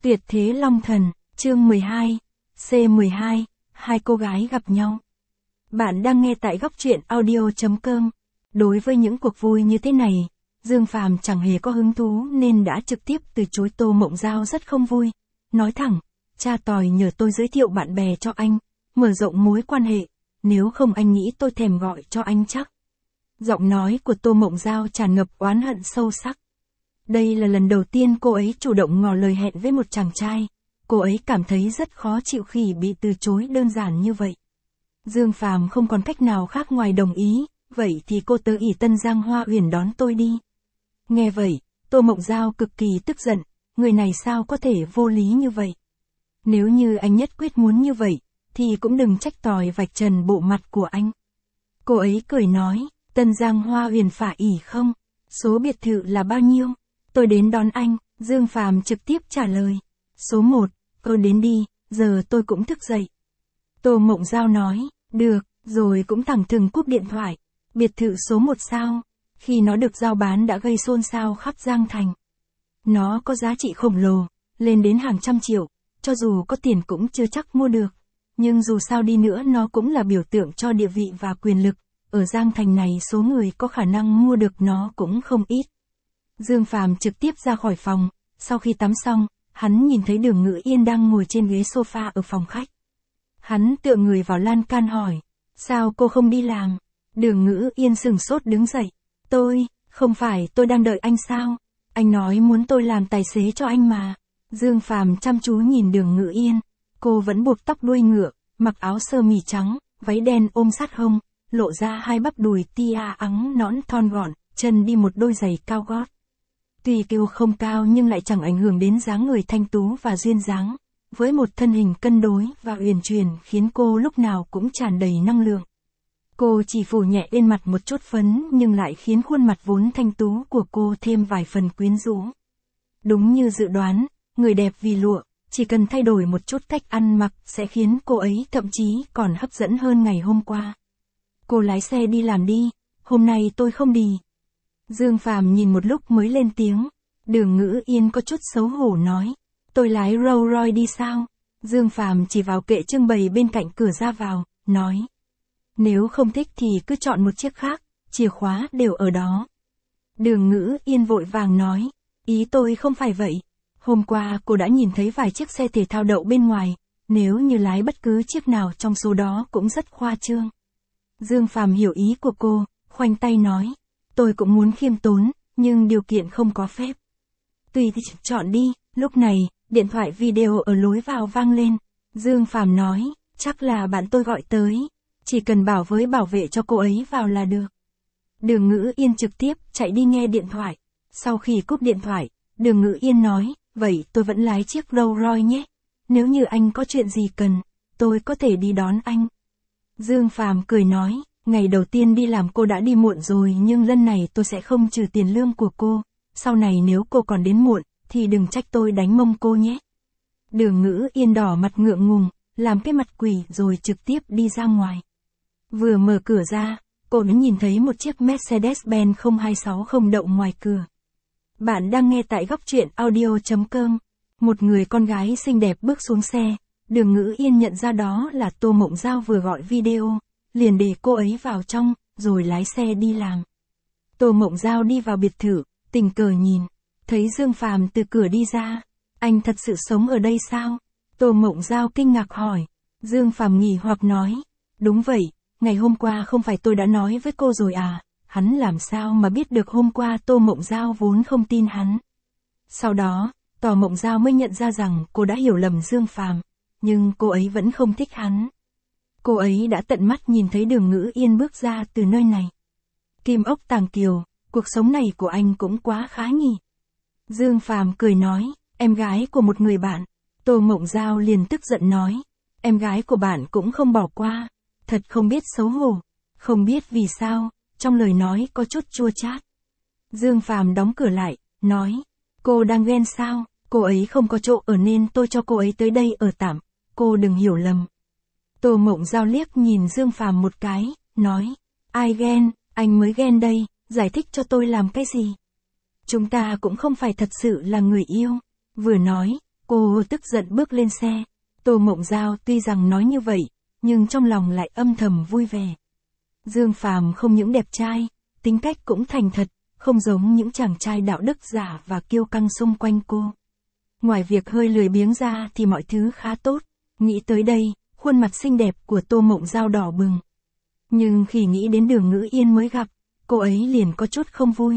Tuyệt thế long thần, chương 12, C12, hai cô gái gặp nhau. Bạn đang nghe tại góc truyện audio.com. Đối với những cuộc vui như thế này, Dương Phàm chẳng hề có hứng thú nên đã trực tiếp từ chối. Tô Mộng Giao rất không vui, nói thẳng, cha tòi nhờ tôi giới thiệu bạn bè cho anh, mở rộng mối quan hệ, nếu không anh nghĩ tôi thèm gọi cho anh chắc. Giọng nói của Tô Mộng Giao tràn ngập oán hận sâu sắc. Đây là lần đầu tiên cô ấy chủ động ngỏ lời hẹn với một chàng trai, cô ấy cảm thấy rất khó chịu khi bị từ chối đơn giản như vậy. Dương Phàm không còn cách nào khác ngoài đồng ý, vậy thì cô tới ỷ Tân Giang Hoa Uyển đón tôi đi. Nghe vậy, Tô Mộng Giao cực kỳ tức giận, người này sao có thể vô lý như vậy. Nếu như anh nhất quyết muốn như vậy, thì cũng đừng trách tòi vạch trần bộ mặt của anh. Cô ấy cười nói, Tân Giang Hoa Uyển phải ỷ không? Số biệt thự là bao nhiêu? Tôi đến đón anh. Dương Phàm trực tiếp trả lời. Số 1, cô đến đi, giờ tôi cũng thức dậy. Tô Mộng Giao nói, được, rồi cũng thẳng thừng cúp điện thoại. Biệt thự số 1 sao? Khi nó được giao bán đã gây xôn xao khắp Giang Thành. Nó có giá trị khổng lồ, lên đến hàng trăm triệu, cho dù có tiền cũng chưa chắc mua được. Nhưng dù sao đi nữa nó cũng là biểu tượng cho địa vị và quyền lực. Ở Giang Thành này số người có khả năng mua được nó cũng không ít. Dương Phàm trực tiếp ra khỏi phòng, sau khi tắm xong, hắn nhìn thấy Đường Ngữ Yên đang ngồi trên ghế sofa ở phòng khách. Hắn tựa người vào lan can hỏi, sao cô không đi làm? Đường Ngữ Yên sửng sốt đứng dậy, không phải tôi đang đợi anh sao? Anh nói muốn tôi làm tài xế cho anh mà. Dương Phàm chăm chú nhìn Đường Ngữ Yên, cô vẫn buộc tóc đuôi ngựa, mặc áo sơ mi trắng, váy đen ôm sát hông, lộ ra hai bắp đùi tia ắng nõn thon gọn, chân đi một đôi giày cao gót. Tuy kiêu không cao nhưng lại chẳng ảnh hưởng đến dáng người thanh tú và duyên dáng, với một thân hình cân đối và uyển chuyển khiến cô lúc nào cũng tràn đầy năng lượng. Cô chỉ phủ nhẹ lên mặt một chút phấn nhưng lại khiến khuôn mặt vốn thanh tú của cô thêm vài phần quyến rũ. Đúng như dự đoán, người đẹp vì lụa, chỉ cần thay đổi một chút cách ăn mặc sẽ khiến cô ấy thậm chí còn hấp dẫn hơn ngày hôm qua. Cô lái xe đi làm đi, hôm nay tôi không đi. Dương Phàm nhìn một lúc mới lên tiếng. Đường Ngữ Yên có chút xấu hổ nói, tôi lái Rolls Royce đi sao? Dương Phàm chỉ vào kệ trưng bày bên cạnh cửa ra vào, nói, nếu không thích thì cứ chọn một chiếc khác, chìa khóa đều ở đó. Đường Ngữ Yên vội vàng nói, ý tôi không phải vậy. Hôm qua cô đã nhìn thấy vài chiếc xe thể thao đậu bên ngoài, nếu như lái bất cứ chiếc nào trong số đó cũng rất khoa trương. Dương Phàm hiểu ý của cô, khoanh tay nói, tôi cũng muốn khiêm tốn, nhưng điều kiện không có phép. Tùy thì chọn đi. Lúc này, điện thoại video ở lối vào vang lên. Dương Phàm nói, chắc là bạn tôi gọi tới, chỉ cần bảo với bảo vệ cho cô ấy vào là được. Đường Ngữ Yên trực tiếp chạy đi nghe điện thoại. Sau khi cúp điện thoại, Đường Ngữ Yên nói, vậy tôi vẫn lái chiếc Rolls Royce nhé. Nếu như anh có chuyện gì cần, tôi có thể đi đón anh. Dương Phàm cười nói, ngày đầu tiên đi làm cô đã đi muộn rồi nhưng lần này tôi sẽ không trừ tiền lương của cô. Sau này nếu cô còn đến muộn, thì đừng trách tôi đánh mông cô nhé. Đường Ngữ Yên đỏ mặt ngượng ngùng, làm cái mặt quỷ rồi trực tiếp đi ra ngoài. Vừa mở cửa ra, cô mới nhìn thấy một chiếc Mercedes-Benz 0260 đậu ngoài cửa. Bạn đang nghe tại góc truyện audio.com. Một người con gái xinh đẹp bước xuống xe. Đường Ngữ Yên nhận ra đó là Tô Mộng Giao vừa gọi video, liền để cô ấy vào trong, rồi lái xe đi làm. Tô Mộng Giao đi vào biệt thự, tình cờ nhìn, thấy Dương Phàm từ cửa đi ra. Anh thật sự sống ở đây sao? Tô Mộng Giao kinh ngạc hỏi. Dương Phàm nghỉ hoặc nói, đúng vậy, ngày hôm qua không phải tôi đã nói với cô rồi à? Hắn làm sao mà biết được hôm qua? Tô Mộng Giao vốn không tin hắn. Sau đó, Tô Mộng Giao mới nhận ra rằng cô đã hiểu lầm Dương Phàm, nhưng cô ấy vẫn không thích hắn. Cô ấy đã tận mắt nhìn thấy Đường Ngữ Yên bước ra từ nơi này. Kim ốc tàng kiều, cuộc sống này của anh cũng quá khá nhỉ. Dương Phàm cười nói, em gái của một người bạn. Tô Mộng Giao liền tức giận nói, em gái của bạn cũng không bỏ qua, thật không biết xấu hổ. Không biết vì sao, trong lời nói có chút chua chát. Dương Phàm đóng cửa lại, nói, cô đang ghen sao? Cô ấy không có chỗ ở nên tôi cho cô ấy tới đây ở tạm, cô đừng hiểu lầm. Tô Mộng Giao liếc nhìn Dương Phàm một cái, nói, ai ghen, anh mới ghen đây, giải thích cho tôi làm cái gì? Chúng ta cũng không phải thật sự là người yêu. Vừa nói, Cô tức giận bước lên xe. Tô Mộng Giao tuy rằng nói như vậy, nhưng trong lòng lại âm thầm vui vẻ. Dương Phàm không những đẹp trai, tính cách cũng thành thật, không giống những chàng trai đạo đức giả và kiêu căng xung quanh cô. Ngoài việc hơi lười biếng ra thì mọi thứ khá tốt. Nghĩ tới đây, khuôn mặt xinh đẹp của Tô Mộng Giao đỏ bừng. Nhưng khi nghĩ đến Đường Ngữ Yên mới gặp, cô ấy liền có chút không vui.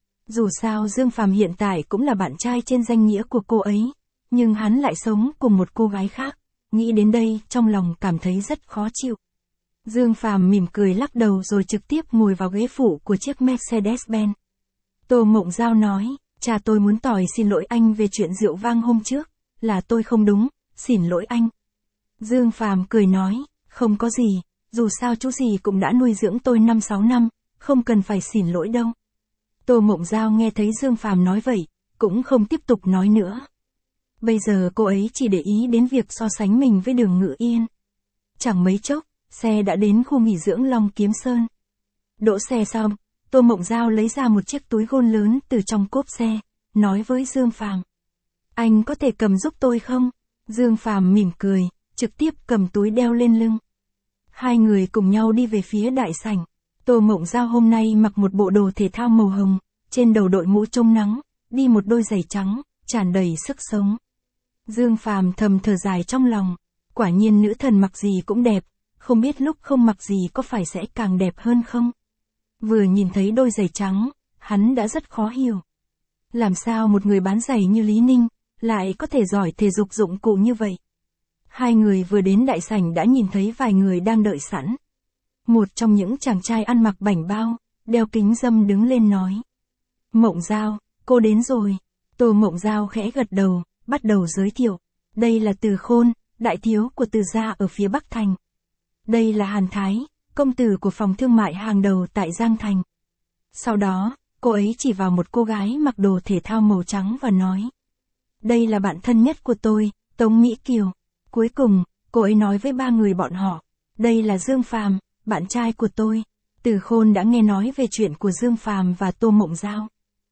Dù sao Dương Phàm hiện tại cũng là bạn trai trên danh nghĩa của cô ấy, nhưng hắn lại sống cùng một cô gái khác. Nghĩ đến đây, trong lòng cảm thấy rất khó chịu. Dương Phàm mỉm cười lắc đầu rồi trực tiếp ngồi vào ghế phụ của chiếc Mercedes-Benz. Tô Mộng Giao nói, cha tôi muốn tỏi xin lỗi anh về chuyện rượu vang hôm trước, là tôi không đúng, xin lỗi anh. Dương Phàm cười nói, không có gì, dù sao chú gì cũng đã nuôi dưỡng tôi 5-6 năm, không cần phải xin lỗi đâu. Tô Mộng Giao nghe thấy Dương Phàm nói vậy, cũng không tiếp tục nói nữa. Bây giờ cô ấy chỉ để ý đến việc so sánh mình với Đường Ngữ Yên. Chẳng mấy chốc, xe đã đến khu nghỉ dưỡng Long Kiếm Sơn. Đỗ xe xong, Tô Mộng Giao lấy ra một chiếc túi gôn lớn từ trong cốp xe, nói với Dương Phàm. Anh có thể cầm giúp tôi không? Dương Phàm mỉm cười, trực tiếp cầm túi đeo lên lưng. Hai người cùng nhau đi về phía đại sảnh. Tô Mộng Giao hôm nay mặc một bộ đồ thể thao màu hồng, trên đầu đội mũ chống nắng, đi một đôi giày trắng, tràn đầy sức sống. Dương Phàm thầm thở dài trong lòng, quả nhiên nữ thần mặc gì cũng đẹp, không biết lúc không mặc gì có phải sẽ càng đẹp hơn không? Vừa nhìn thấy đôi giày trắng, hắn đã rất khó hiểu. Làm sao một người bán giày như Lý Ninh, lại có thể giỏi thể dục dụng cụ như vậy? Hai người vừa đến đại sảnh đã nhìn thấy vài người đang đợi sẵn. Một trong những chàng trai ăn mặc bảnh bao, đeo kính râm đứng lên nói. Mộng Giao, cô đến rồi. Tô Mộng Giao khẽ gật đầu, bắt đầu giới thiệu. Đây là Từ Khôn, đại thiếu của Từ gia ở phía Bắc Thành. Đây là Hàn Thái, công tử của phòng thương mại hàng đầu tại Giang Thành. Sau đó, cô ấy chỉ vào một cô gái mặc đồ thể thao màu trắng và nói. Đây là bạn thân nhất của tôi, Tống Mỹ Kiều. Cuối cùng, cô ấy nói với ba người bọn họ. Đây là Dương Phàm, bạn trai của tôi. Từ Khôn đã nghe nói về chuyện của Dương Phàm và Tô Mộng Giao.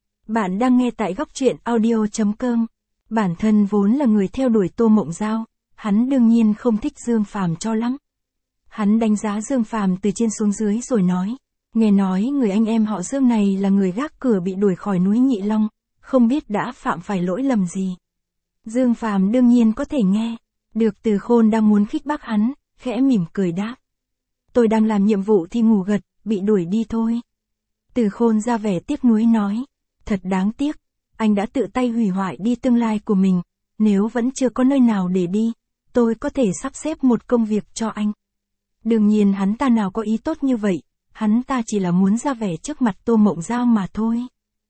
Bạn đang nghe tại góc truyện audio.com. Bản thân vốn là người theo đuổi Tô Mộng Giao, hắn đương nhiên không thích Dương Phàm cho lắm. Hắn đánh giá Dương Phàm từ trên xuống dưới rồi nói, nghe nói người anh em họ Dương này là người gác cửa bị đuổi khỏi núi Nhị Long, không biết đã phạm phải lỗi lầm gì. Dương Phàm đương nhiên có thể nghe, được Từ Khôn đang muốn khích bác hắn, khẽ mỉm cười đáp. Tôi đang làm nhiệm vụ thì ngủ gật, bị đuổi đi thôi. Từ Khôn ra vẻ tiếc nuối nói, thật đáng tiếc, anh đã tự tay hủy hoại đi tương lai của mình, nếu vẫn chưa có nơi nào để đi, tôi có thể sắp xếp một công việc cho anh. Đương nhiên hắn ta nào có ý tốt như vậy, hắn ta chỉ là muốn ra vẻ trước mặt Tô Mộng Giao mà thôi.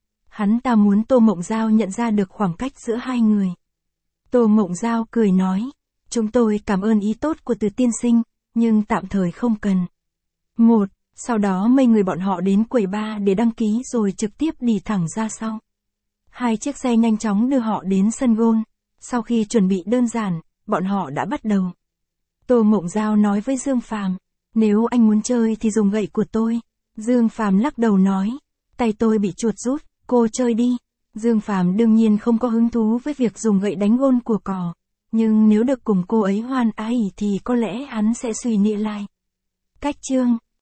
Hắn ta muốn Tô Mộng Giao nhận ra được khoảng cách giữa hai người. Tô Mộng Giao cười nói, chúng tôi cảm ơn ý tốt của Từ tiên sinh, nhưng tạm thời không cần. Sau đó mấy người bọn họ đến quầy bar để đăng ký rồi trực tiếp đi thẳng ra sau. Hai chiếc xe nhanh chóng đưa họ đến sân golf. Sau khi chuẩn bị đơn giản, bọn họ đã bắt đầu. Tô Mộng Giao nói với Dương Phàm, nếu anh muốn chơi thì dùng gậy của tôi. Dương Phàm lắc đầu nói, tay tôi bị chuột rút, cô chơi đi. Dương Phàm đương nhiên không có hứng thú với việc dùng gậy đánh gôn của cò, nhưng nếu được cùng cô ấy hoan ái thì có lẽ hắn sẽ suy nghĩ lại. Cách chương